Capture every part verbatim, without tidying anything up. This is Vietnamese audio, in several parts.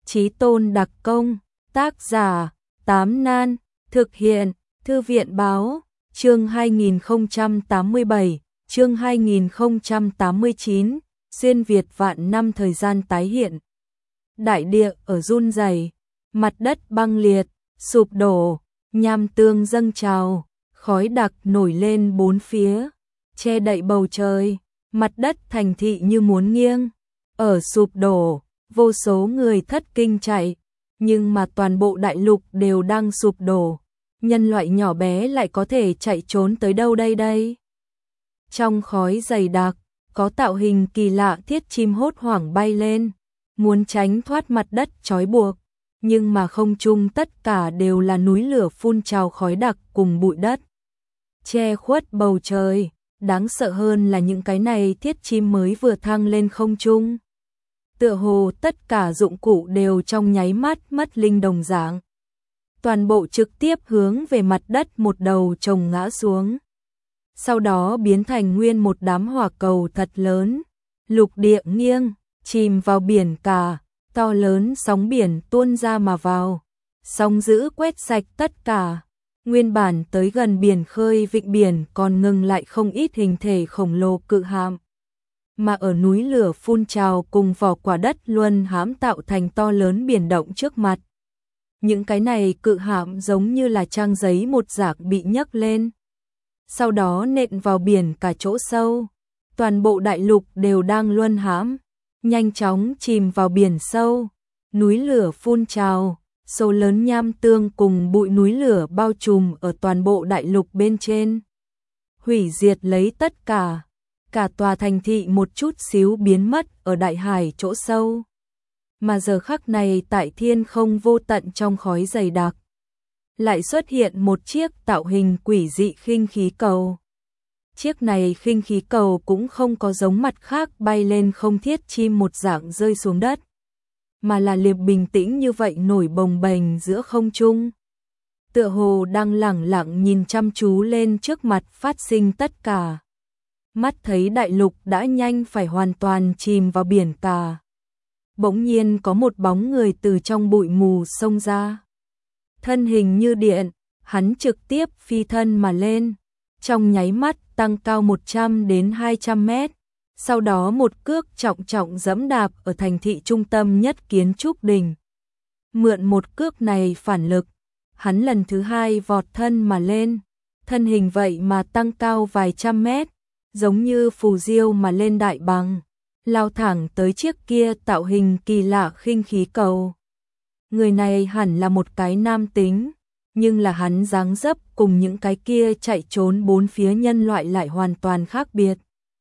Chí Tôn đặc công, tác giả, Tám Nan, thực hiện, Thư viện báo, chương hai nghìn không trăm tám mươi bảy, chương hai nghìn không trăm tám mươi chín, xuyên Việt vạn năm thời gian tái hiện. Đại địa ở run rẩy, mặt đất băng liệt, sụp đổ, nham tương dâng trào, khói đặc nổi lên bốn phía, che đậy bầu trời, mặt đất thành thị như muốn nghiêng, ở sụp đổ, vô số người thất kinh chạy, nhưng mà toàn bộ đại lục đều đang sụp đổ, nhân loại nhỏ bé lại có thể chạy trốn tới đâu đây đây? Trong khói dày đặc, có tạo hình kỳ lạ thiết chim hốt hoảng bay lên, muốn tránh thoát mặt đất trói buộc, nhưng mà không trung tất cả đều là núi lửa phun trào khói đặc cùng bụi đất, che khuất bầu trời. Đáng sợ hơn là những cái này thiết chim mới vừa thăng lên không trung, tựa hồ tất cả dụng cụ đều trong nháy mắt mất linh đồng dạng, toàn bộ trực tiếp hướng về mặt đất một đầu chồng ngã xuống, sau đó biến thành nguyên một đám hỏa cầu thật lớn, lục địa nghiêng, chìm vào biển cả, to lớn sóng biển tuôn ra mà vào, sóng dữ quét sạch tất cả. Nguyên bản tới gần biển khơi vịnh biển còn ngừng lại không ít hình thể khổng lồ cự hạm, mà ở núi lửa phun trào cùng vỏ quả đất luân hãm tạo thành to lớn biển động trước mặt. Những cái này cự hạm giống như là trang giấy một rạc bị nhấc lên, sau đó nện vào biển cả chỗ sâu, toàn bộ đại lục đều đang luân hãm, nhanh chóng chìm vào biển sâu, núi lửa phun trào. Số lớn nham tương cùng bụi núi lửa bao trùm ở toàn bộ đại lục bên trên, hủy diệt lấy tất cả, cả tòa thành thị một chút xíu biến mất ở đại hải chỗ sâu. Mà giờ khắc này tại thiên không vô tận trong khói dày đặc, lại xuất hiện một chiếc tạo hình quỷ dị khinh khí cầu. Chiếc này khinh khí cầu cũng không có giống mặt khác bay lên không thiết chim một dạng rơi xuống đất, mà là liệp bình tĩnh như vậy nổi bồng bềnh giữa không trung. Tựa hồ đang lẳng lặng nhìn chăm chú lên trước mặt phát sinh tất cả. Mắt thấy đại lục đã nhanh phải hoàn toàn chìm vào biển cả. Bỗng nhiên có một bóng người từ trong bụi mù xông ra. Thân hình như điện, hắn trực tiếp phi thân mà lên. Trong nháy mắt tăng cao một trăm đến hai trăm mét. Sau đó một cước trọng trọng giẫm đạp ở thành thị trung tâm nhất kiến trúc đỉnh. Mượn một cước này phản lực, hắn lần thứ hai vọt thân mà lên, thân hình vậy mà tăng cao vài trăm mét, giống như phù diêu mà lên đại bằng, lao thẳng tới chiếc kia tạo hình kỳ lạ khinh khí cầu. Người này hẳn là một cái nam tính, nhưng là hắn dáng dấp cùng những cái kia chạy trốn bốn phía nhân loại lại hoàn toàn khác biệt.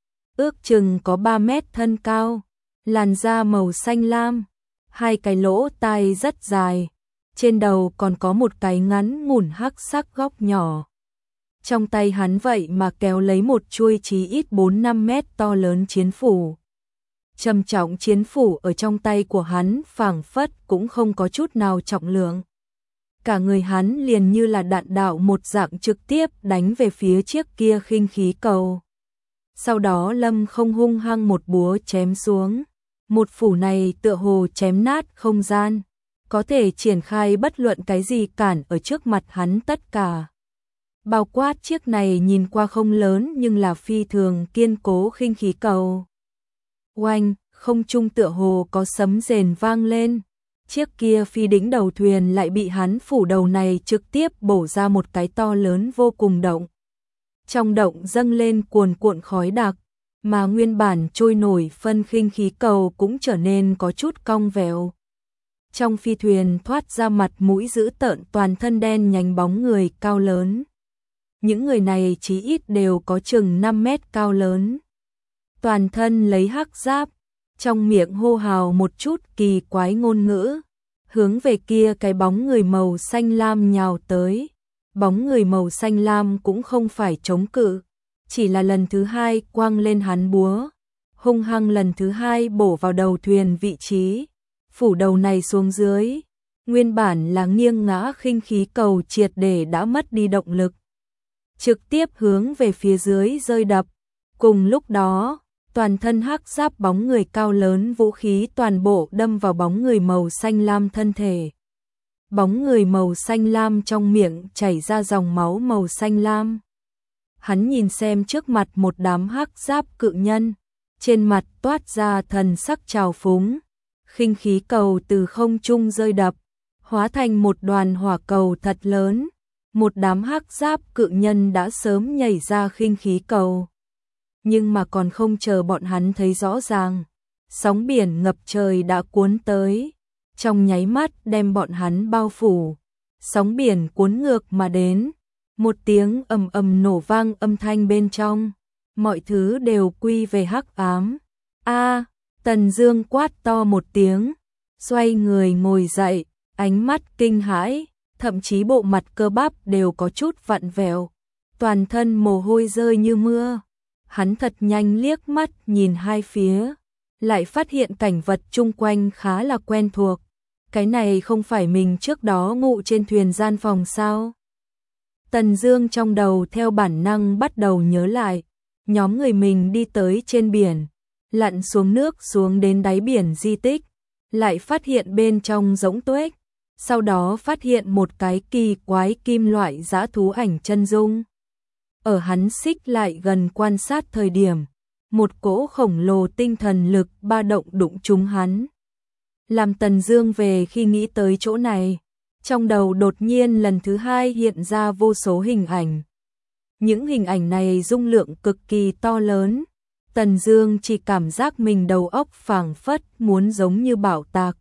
Ước chừng có ba mét thân cao, làn da màu xanh lam, hai cái lỗ tai rất dài, trên đầu còn có một cái ngắn ngủn hắc sắc góc nhỏ. Trong tay hắn vậy mà kéo lấy một chuôi chí ít bốn năm mét to lớn chiến phủ. Trầm trọng chiến phủ ở trong tay của hắn phảng phất cũng không có chút nào trọng lượng. Cả người hắn liền như là đạn đạo một dạng trực tiếp đánh về phía chiếc kia khinh khí cầu. Sau đó Lâm không hung hăng một búa chém xuống. Một phủ này tựa hồ chém nát không gian, có thể triển khai bất luận cái gì cản ở trước mặt hắn tất cả. Bao quát chiếc này nhìn qua không lớn nhưng là phi thường kiên cố khinh khí cầu. Oanh, không trung tựa hồ có sấm rền vang lên. Chiếc kia phi đỉnh đầu thuyền lại bị hắn phủ đầu này trực tiếp bổ ra một cái to lớn vô cùng động. Trong động dâng lên cuồn cuộn khói đặc, mà nguyên bản trôi nổi phân khinh khí cầu cũng trở nên có chút cong vẹo. Trong phi thuyền thoát ra mặt mũi dữ tợn toàn thân đen nhánh bóng người cao lớn. Những người này chí ít đều có chừng năm mét cao lớn. Toàn thân lấy hắc giáp, trong miệng hô hào một chút kỳ quái ngôn ngữ, hướng về kia cái bóng người màu xanh lam nhào tới. Bóng người màu xanh lam cũng không phải chống cự, chỉ là lần thứ hai quăng lên hắn búa, hung hăng lần thứ hai bổ vào đầu thuyền vị trí, phủ đầu này xuống dưới, nguyên bản là nghiêng ngã khinh khí cầu triệt để đã mất đi động lực, trực tiếp hướng về phía dưới rơi đập. Cùng lúc đó, toàn thân hắc giáp bóng người cao lớn, vũ khí toàn bộ đâm vào bóng người màu xanh lam thân thể. Bóng người màu xanh lam trong miệng chảy ra dòng máu màu xanh lam. Hắn nhìn xem trước mặt một đám hắc giáp cự nhân, trên mặt toát ra thần sắc trào phúng. Khinh khí cầu từ không trung rơi đập, hóa thành một đoàn hỏa cầu thật lớn. Một đám hắc giáp cự nhân đã sớm nhảy ra khinh khí cầu. Nhưng mà còn không chờ bọn hắn thấy rõ ràng, sóng biển ngập trời đã cuốn tới, trong nháy mắt đem bọn hắn bao phủ. Sóng biển cuốn ngược mà đến, một tiếng ầm ầm nổ vang âm thanh bên trong, mọi thứ đều quy về hắc ám. A, Tần Dương quát to một tiếng, xoay người ngồi dậy, ánh mắt kinh hãi, thậm chí bộ mặt cơ bắp đều có chút vặn vẹo, toàn thân mồ hôi rơi như mưa. Hắn thật nhanh liếc mắt nhìn hai phía, lại phát hiện cảnh vật chung quanh khá là quen thuộc. Cái này không phải mình trước đó ngủ trên thuyền gian phòng sao? Tần Dương trong đầu theo bản năng bắt đầu nhớ lại, nhóm người mình đi tới trên biển, lặn xuống nước xuống đến đáy biển di tích, lại phát hiện bên trong rỗng tuếch, sau đó phát hiện một cái kỳ quái kim loại dã thú ảnh chân dung. Ở hắn xích lại gần quan sát thời điểm, một cỗ khổng lồ tinh thần lực ba động đụng trúng hắn. Làm Tần Dương về khi nghĩ tới chỗ này, trong đầu đột nhiên lần thứ hai hiện ra vô số hình ảnh. Những hình ảnh này dung lượng cực kỳ to lớn, Tần Dương chỉ cảm giác mình đầu óc phảng phất muốn giống như bạo tạc.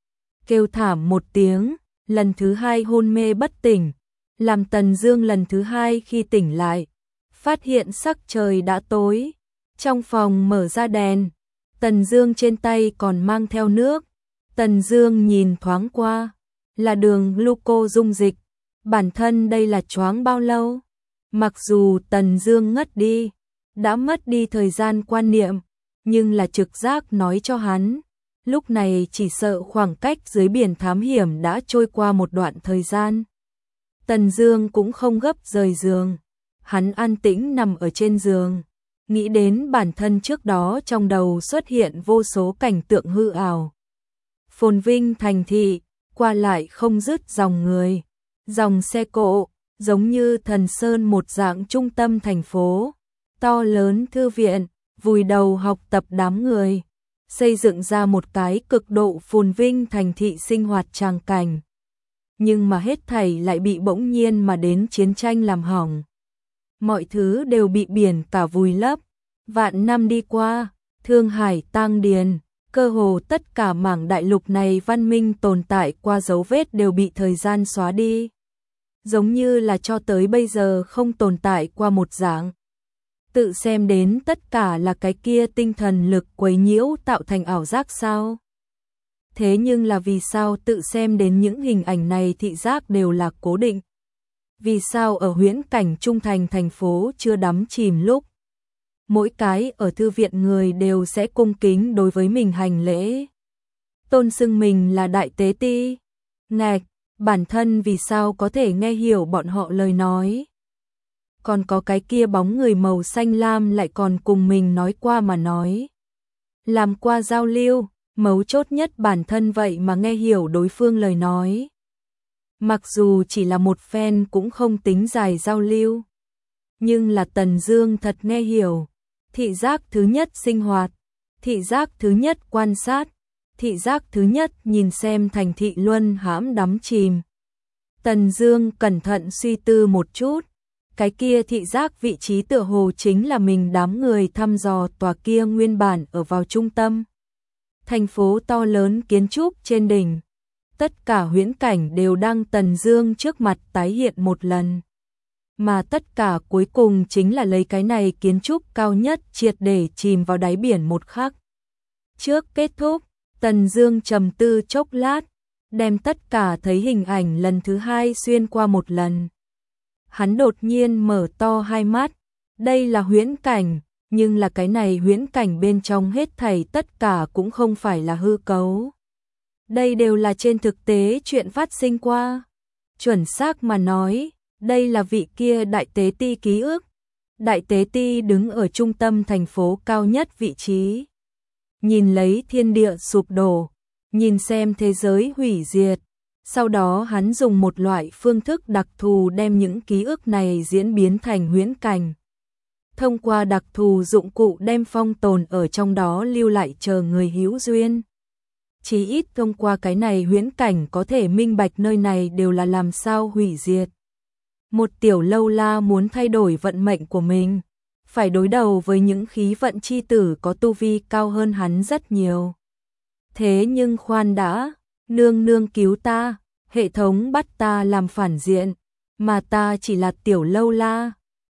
Kêu thảm một tiếng, lần thứ hai hôn mê bất tỉnh, làm Tần Dương lần thứ hai khi tỉnh lại, phát hiện sắc trời đã tối. Trong phòng mở ra đèn, Tần Dương trên tay còn mang theo nước. Tần Dương nhìn thoáng qua, là đường gluco dung dịch. Bản thân đây là choáng bao lâu? Mặc dù Tần Dương ngất đi, đã mất đi thời gian quan niệm, nhưng là trực giác nói cho hắn, lúc này chỉ sợ khoảng cách dưới biển thám hiểm đã trôi qua một đoạn thời gian. Tần Dương cũng không gấp rời giường, hắn an tĩnh nằm ở trên giường, nghĩ đến bản thân trước đó trong đầu xuất hiện vô số cảnh tượng hư ảo. Phồn vinh thành thị, qua lại không dứt dòng người, dòng xe cộ, giống như Thần Sơn một dạng trung tâm thành phố, to lớn thư viện, vùi đầu học tập đám người, xây dựng ra một cái cực độ phồn vinh thành thị sinh hoạt tràng cảnh. Nhưng mà hết thảy lại bị bỗng nhiên mà đến chiến tranh làm hỏng. Mọi thứ đều bị biển cả vùi lấp. Vạn năm đi qua, Thương Hải tang điền, cơ hồ tất cả mảng đại lục này văn minh tồn tại qua dấu vết đều bị thời gian xóa đi. Giống như là cho tới bây giờ không tồn tại qua một dạng. Tự xem đến tất cả là cái kia tinh thần lực quấy nhiễu tạo thành ảo giác sao? Thế nhưng là vì sao tự xem đến những hình ảnh này thị giác đều là cố định? Vì sao ở huyễn cảnh trung thành thành phố chưa đắm chìm lúc, mỗi cái ở thư viện người đều sẽ cung kính đối với mình hành lễ, tôn xưng mình là đại tế ti? Ngạch, bản thân vì sao có thể nghe hiểu bọn họ lời nói? Còn có cái kia bóng người màu xanh lam lại còn cùng mình nói qua mà nói. Làm qua giao lưu, mấu chốt nhất bản thân vậy mà nghe hiểu đối phương lời nói. Mặc dù chỉ là một phen cũng không tính dài giao lưu, nhưng là Tần Dương thật nghe hiểu. Thị giác thứ nhất sinh hoạt, thị giác thứ nhất quan sát, thị giác thứ nhất nhìn xem thành thị luân hãm đắm chìm. Tần Dương cẩn thận suy tư một chút, cái kia thị giác vị trí tựa hồ chính là mình đám người thăm dò tòa kia nguyên bản ở vào trung tâm. Thành phố to lớn kiến trúc trên đỉnh, tất cả huyễn cảnh đều đang Tần Dương trước mặt tái hiện một lần. Mà tất cả cuối cùng chính là lấy cái này kiến trúc cao nhất triệt để chìm vào đáy biển một khắc. Trước kết thúc, Tần Dương trầm tư chốc lát, đem tất cả thấy hình ảnh lần thứ hai xuyên qua một lần. Hắn đột nhiên mở to hai mắt, đây là huyễn cảnh, nhưng là cái này huyễn cảnh bên trong hết thảy tất cả cũng không phải là hư cấu. Đây đều là trên thực tế chuyện phát sinh qua. Chuẩn xác mà nói, đây là vị kia đại tế ti ký ức. Đại tế ti đứng ở trung tâm thành phố cao nhất vị trí. Nhìn lấy thiên địa sụp đổ, nhìn xem thế giới hủy diệt. Sau đó hắn dùng một loại phương thức đặc thù đem những ký ức này diễn biến thành huyễn cảnh. Thông qua đặc thù dụng cụ đem phong tồn ở trong đó lưu lại chờ người hữu duyên. Chỉ ít thông qua cái này huyễn cảnh có thể minh bạch nơi này đều là làm sao hủy diệt. Một tiểu lâu la muốn thay đổi vận mệnh của mình, phải đối đầu với những khí vận chi tử có tu vi cao hơn hắn rất nhiều. Thế nhưng khoan đã, nương nương cứu ta, hệ thống bắt ta làm phản diện, mà ta chỉ là tiểu lâu la.